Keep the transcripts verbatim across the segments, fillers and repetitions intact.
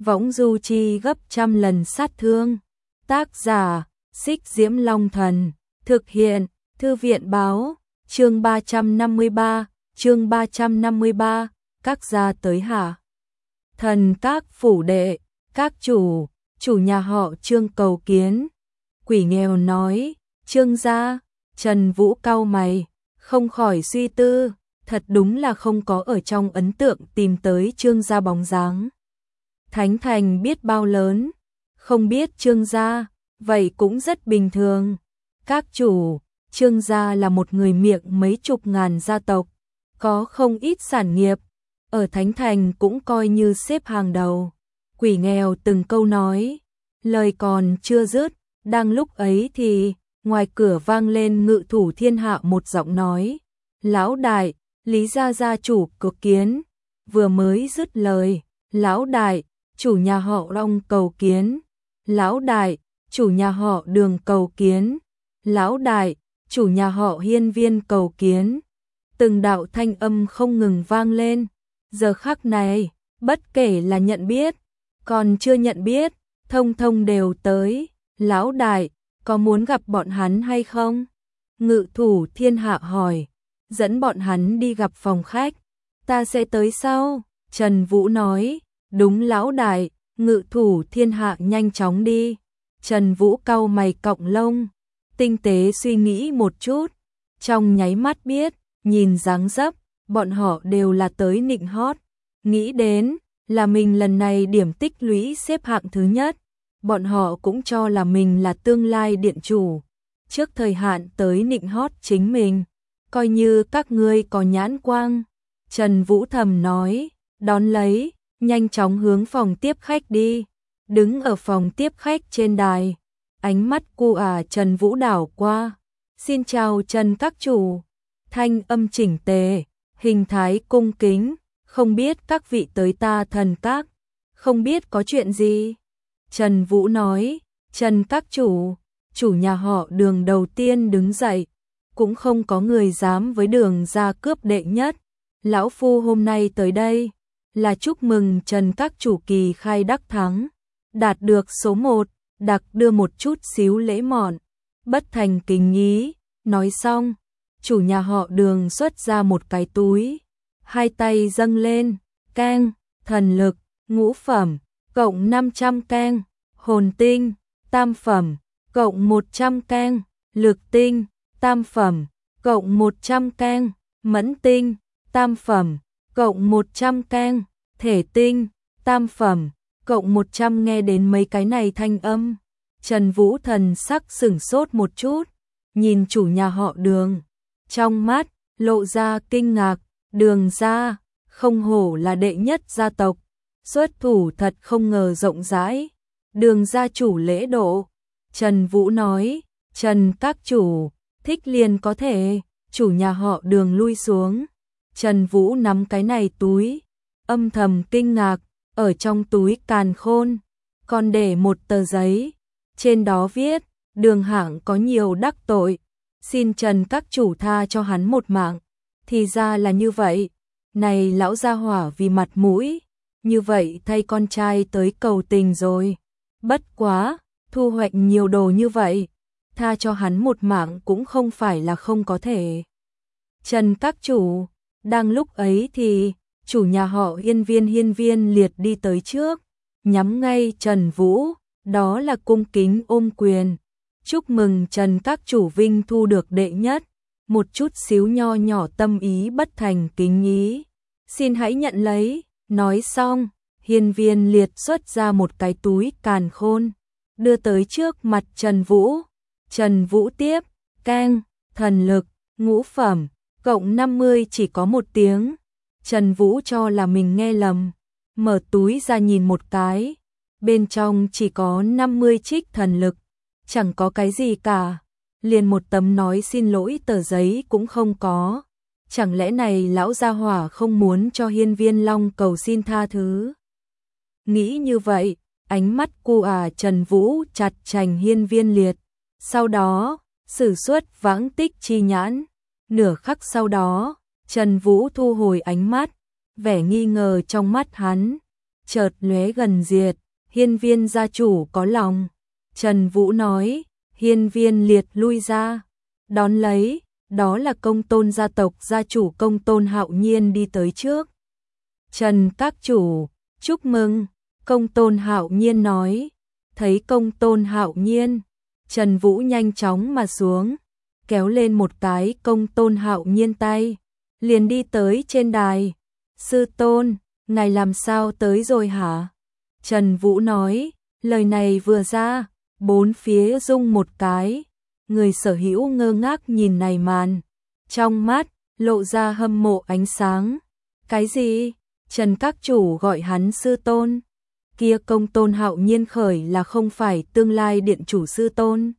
võng du chi gấp trăm lần sát thương. Tác giả, Xích Diễm Long Thần, thực hiện, Thư viện báo, chương ba trăm năm mươi ba, chương ba trăm năm mươi ba, các gia tới hạ. Thần các phủ đệ, các chủ, chủ nhà họ Trương cầu kiến. Quỷ nghèo nói, Trương gia. Trần Vũ cau mày, không khỏi suy tư, thật đúng là không có ở trong ấn tượng tìm tới Trương gia bóng dáng. Thánh thành biết bao lớn, không biết Trương gia, vậy cũng rất bình thường. Các chủ, Trương gia là một người miệng mấy chục ngàn gia tộc, có không ít sản nghiệp, ở Thánh thành cũng coi như xếp hàng đầu. Quỷ nghèo từng câu nói, lời còn chưa dứt, đang lúc ấy thì ngoài cửa vang lên Ngự thủ thiên hạ một giọng nói, lão đại, Lý gia gia chủ cực kiến. Vừa mới dứt lời, lão đại, chủ nhà họ Long cầu kiến. Lão đại, chủ nhà họ Đường cầu kiến. Lão đại, chủ nhà họ Hiên Viên cầu kiến. Từng đạo thanh âm không ngừng vang lên. Giờ khắc này, bất kể là nhận biết, còn chưa nhận biết, thông thông đều tới. Lão đại, có muốn gặp bọn hắn hay không? Ngự thủ thiên hạ hỏi, dẫn bọn hắn đi gặp phòng khách. Ta sẽ tới sau. Trần Vũ nói, đúng lão đại. Ngự thủ thiên hạ nhanh chóng đi. Trần Vũ cau mày cọng lông, tinh tế suy nghĩ một chút, trong nháy mắt biết, nhìn dáng dấp, bọn họ đều là tới nịnh hót. Nghĩ đến là mình lần này điểm tích lũy xếp hạng thứ nhất, bọn họ cũng cho là mình là tương lai điện chủ, trước thời hạn tới nịnh hót chính mình, coi như các ngươi có nhãn quang. Trần Vũ thầm nói, đón lấy, nhanh chóng hướng phòng tiếp khách đi. Đứng ở phòng tiếp khách trên đài, ánh mắt cu à Trần Vũ đảo qua. Xin chào Trần các chủ. Thanh âm chỉnh tề, hình thái cung kính, không biết các vị tới ta thần các, không biết có chuyện gì. Trần Vũ nói, Trần các chủ, chủ nhà họ Đường đầu tiên đứng dậy, cũng không có người dám với Đường gia cướp đệ nhất. Lão phu hôm nay tới đây là chúc mừng Trần các chủ kỳ khai đắc thắng, đạt được số một, đặc đưa một chút xíu lễ mọn, bất thành kính ý. Nói xong, chủ nhà họ Đường xuất ra một cái túi, hai tay dâng lên, keng, thần lực, ngũ phẩm, cộng năm trăm keng, hồn tinh, tam phẩm, cộng một trăm keng, lực tinh, tam phẩm, cộng một trăm keng, mẫn tinh, tam phẩm, cộng một trăm keng, thể tinh, tam phẩm, cộng một trăm. Nghe đến mấy cái này thanh âm, Trần Vũ thần sắc sửng sốt một chút, nhìn chủ nhà họ Đường, trong mắt lộ ra kinh ngạc. Đường gia, không hổ là đệ nhất gia tộc, xuất thủ thật không ngờ rộng rãi. Đường gia chủ lễ độ. Trần Vũ nói, Trần các chủ, thích liền có thể. Chủ nhà họ Đường lui xuống. Trần Vũ nắm cái này túi, âm thầm kinh ngạc, ở trong túi càn khôn, còn để một tờ giấy, trên đó viết, Đường hạng có nhiều đắc tội, xin Trần các chủ tha cho hắn một mạng. Thì ra là như vậy, này lão gia hỏa vì mặt mũi, như vậy thay con trai tới cầu tình rồi. Bất quá, thu hoạch nhiều đồ như vậy, tha cho hắn một mạng cũng không phải là không có thể. Trần các chủ, đang lúc ấy thì chủ nhà họ Hiên Viên Hiên Viên Liệt đi tới trước, nhắm ngay Trần Vũ, đó là cung kính ôm quyền. Chúc mừng Trần các chủ vinh thu được đệ nhất, một chút xíu nho nhỏ tâm ý bất thành kính ý, xin hãy nhận lấy. Nói xong, Hiên Viên Liệt xuất ra một cái túi càn khôn, đưa tới trước mặt Trần Vũ. Trần Vũ tiếp, keng, thần lực, ngũ phẩm, cộng năm mươi. Chỉ có một tiếng, Trần Vũ cho là mình nghe lầm, mở túi ra nhìn một cái, bên trong chỉ có năm mươi trích thần lực, chẳng có cái gì cả, liền một tấm nói xin lỗi tờ giấy cũng không có. Chẳng lẽ này lão gia hỏa không muốn cho Hiên Viên Long cầu xin tha thứ? Nghĩ như vậy, ánh mắt cu à Trần Vũ chặt chành Hiên Viên Liệt, sau đó sử xuất vãng tích chi nhãn. Nửa khắc sau đó, Trần Vũ thu hồi ánh mắt, vẻ nghi ngờ trong mắt hắn chợt lóe gần diệt, Hiên Viên gia chủ có lòng. Trần Vũ nói, Hiên Viên Liệt lui ra, đón lấy, đó là Công Tôn gia tộc gia chủ Công Tôn Hạo Nhiên đi tới trước. Trần các chủ, chúc mừng, Công Tôn Hạo Nhiên nói. Thấy Công Tôn Hạo Nhiên, Trần Vũ nhanh chóng mà xuống, kéo lên một cái Công Tôn Hạo Nhiên tay, liền đi tới trên đài. Sư tôn, ngài làm sao tới rồi hả? Trần Vũ nói, lời này vừa ra, bốn phía rung một cái, người sở hữu ngơ ngác nhìn này màn, trong mắt lộ ra hâm mộ ánh sáng. Cái gì? Trần các chủ gọi hắn sư tôn? Kia Công Tôn Hạo Nhiên khởi là không phải tương lai điện chủ sư tôn?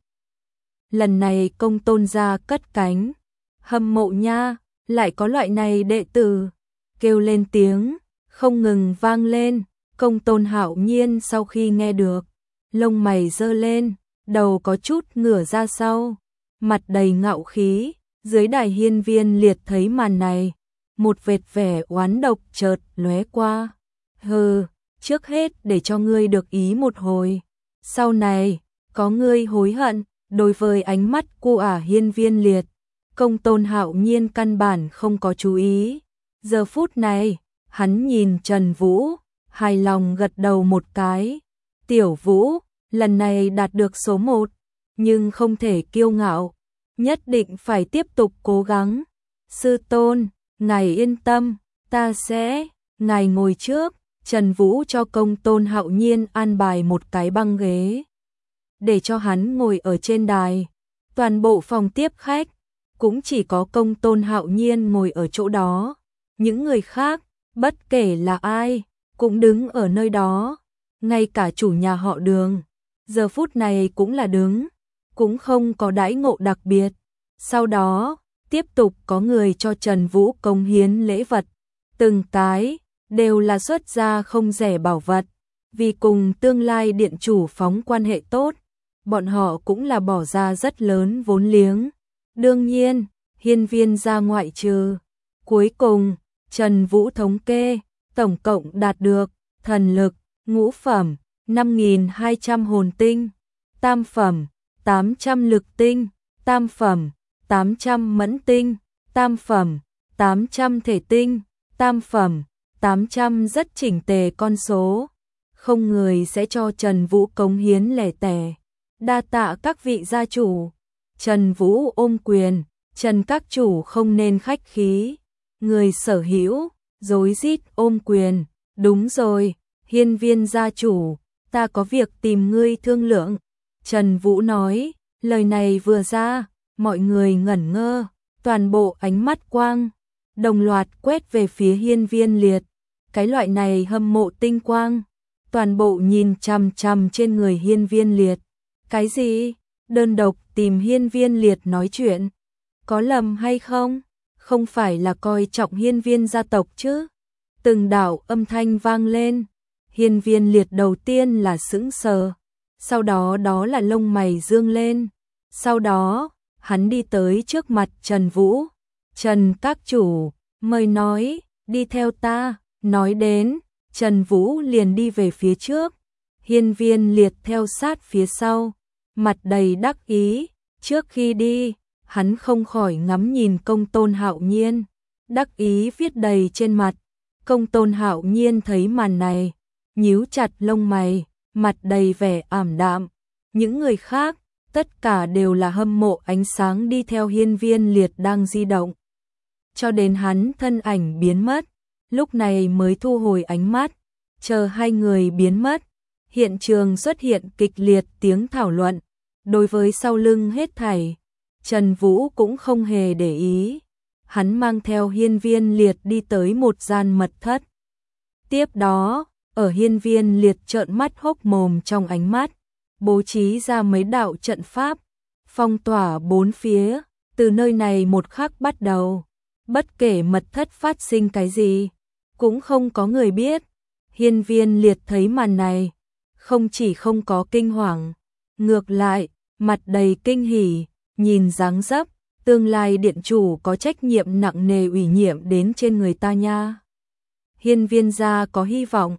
Lần này Công Tôn gia cất cánh, hâm mộ nha, lại có loại này đệ tử, kêu lên tiếng không ngừng vang lên. Công Tôn Hạo Nhiên sau khi nghe được, lông mày giơ lên, đầu có chút ngửa ra sau, mặt đầy ngạo khí. Dưới đài Hiên Viên Liệt thấy màn này, một vệt vẻ oán độc chợt lóe qua. Hừ, trước hết để cho ngươi được ý một hồi, sau này có ngươi hối hận. Đối với ánh mắt của ả Hiên Viên Liệt, Công Tôn Hạo Nhiên căn bản không có chú ý. Giờ phút này, hắn nhìn Trần Vũ, hài lòng gật đầu một cái. Tiểu Vũ, lần này đạt được số một, nhưng không thể kiêu ngạo, nhất định phải tiếp tục cố gắng. Sư tôn, ngài yên tâm, ta sẽ, ngài ngồi trước. Trần Vũ cho Công Tôn Hạo Nhiên an bài một cái băng ghế, để cho hắn ngồi ở trên đài. Toàn bộ phòng tiếp khách, cũng chỉ có Công Tôn Hạo Nhiên ngồi ở chỗ đó. Những người khác, bất kể là ai, cũng đứng ở nơi đó. Ngay cả chủ nhà họ Đường, giờ phút này cũng là đứng, cũng không có đãi ngộ đặc biệt. Sau đó, tiếp tục có người cho Trần Vũ cống hiến lễ vật. Từng cái, đều là xuất ra không rẻ bảo vật. Vì cùng tương lai điện chủ phóng quan hệ tốt, bọn họ cũng là bỏ ra rất lớn vốn liếng. Đương nhiên, Hiên Viên gia ngoại trừ. Cuối cùng, Trần Vũ thống kê, tổng cộng đạt được thần lực, ngũ phẩm, năm nghìn hai trăm hồn tinh, tam phẩm, tám trăm lực tinh, tam phẩm, tám trăm mẫn tinh, tam phẩm, tám trăm thể tinh, tam phẩm, tám trăm rất chỉnh tề con số. Không người sẽ cho Trần Vũ cống hiến lẻ tẻ. Đa tạ các vị gia chủ. Trần Vũ ôm quyền, Trần các chủ không nên khách khí. Người sở hữu, rối rít ôm quyền. Đúng rồi, Hiên Viên gia chủ, ta có việc tìm ngươi thương lượng. Trần Vũ nói, lời này vừa ra, mọi người ngẩn ngơ, toàn bộ ánh mắt quang đồng loạt quét về phía Hiên Viên Liệt. Cái loại này hâm mộ tinh quang, toàn bộ nhìn chằm chằm trên người Hiên Viên Liệt. Cái gì? Đơn độc tìm Hiên Viên Liệt nói chuyện? Có lầm hay không? Không phải là coi trọng Hiên Viên gia tộc chứ? Từng đạo âm thanh vang lên. Hiên Viên Liệt đầu tiên là sững sờ, sau đó đó là lông mày dương lên. Sau đó, hắn đi tới trước mặt Trần Vũ. Trần các chủ, mời nói, đi theo ta. Nói đến, Trần Vũ liền đi về phía trước. Hiên Viên Liệt theo sát phía sau, mặt đầy đắc ý. Trước khi đi, hắn không khỏi ngắm nhìn Công Tôn Hạo Nhiên, đắc ý viết đầy trên mặt. Công Tôn Hạo Nhiên thấy màn này, nhíu chặt lông mày, mặt đầy vẻ ảm đạm. Những người khác, tất cả đều là hâm mộ ánh sáng đi theo Hiên Viên Liệt đang di động. Cho đến hắn thân ảnh biến mất, lúc này mới thu hồi ánh mắt, chờ hai người biến mất. Hiện trường xuất hiện kịch liệt tiếng thảo luận. Đối với sau lưng hết thảy, Trần Vũ cũng không hề để ý. Hắn mang theo Hiên Viên Liệt đi tới một gian mật thất. Tiếp đó, ở Hiên Viên Liệt trợn mắt hốc mồm trong ánh mắt, bố trí ra mấy đạo trận pháp, phong tỏa bốn phía. Từ nơi này một khắc bắt đầu, bất kể mật thất phát sinh cái gì, cũng không có người biết. Hiên Viên Liệt thấy màn này, không chỉ không có kinh hoàng, ngược lại, mặt đầy kinh hỉ, nhìn dáng dấp, tương lai điện chủ có trách nhiệm nặng nề ủy nhiệm đến trên người ta nha. Hiên Viên gia có hy vọng,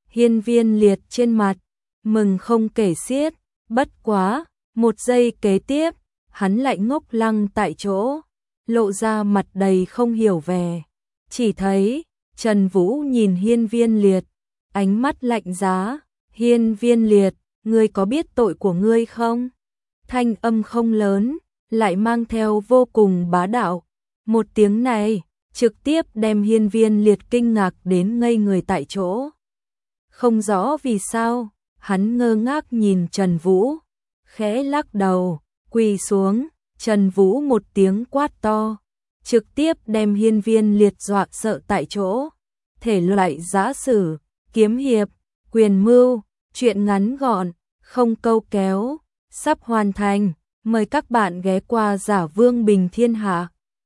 Hiên Viên Liệt trên mặt mừng không kể xiết, bất quá, một giây kế tiếp, hắn lại ngốc lăng tại chỗ, lộ ra mặt đầy không hiểu vẻ. Chỉ thấy, Trần Vũ nhìn Hiên Viên Liệt, ánh mắt lạnh giá, Hiên Viên Liệt, ngươi có biết tội của ngươi không? Thanh âm không lớn, lại mang theo vô cùng bá đạo. Một tiếng này, trực tiếp đem Hiên Viên Liệt kinh ngạc đến ngây người tại chỗ. Không rõ vì sao, hắn ngơ ngác nhìn Trần Vũ, khẽ lắc đầu, quỳ xuống, Trần Vũ một tiếng quát to, trực tiếp đem Hiên Viên Liệt dọa sợ tại chỗ. Thể loại giã sử, kiếm hiệp, quyền mưu, truyện ngắn gọn, không câu kéo, sắp hoàn thành, mời các bạn ghé qua Giả Vương Bình Thiên Hạ.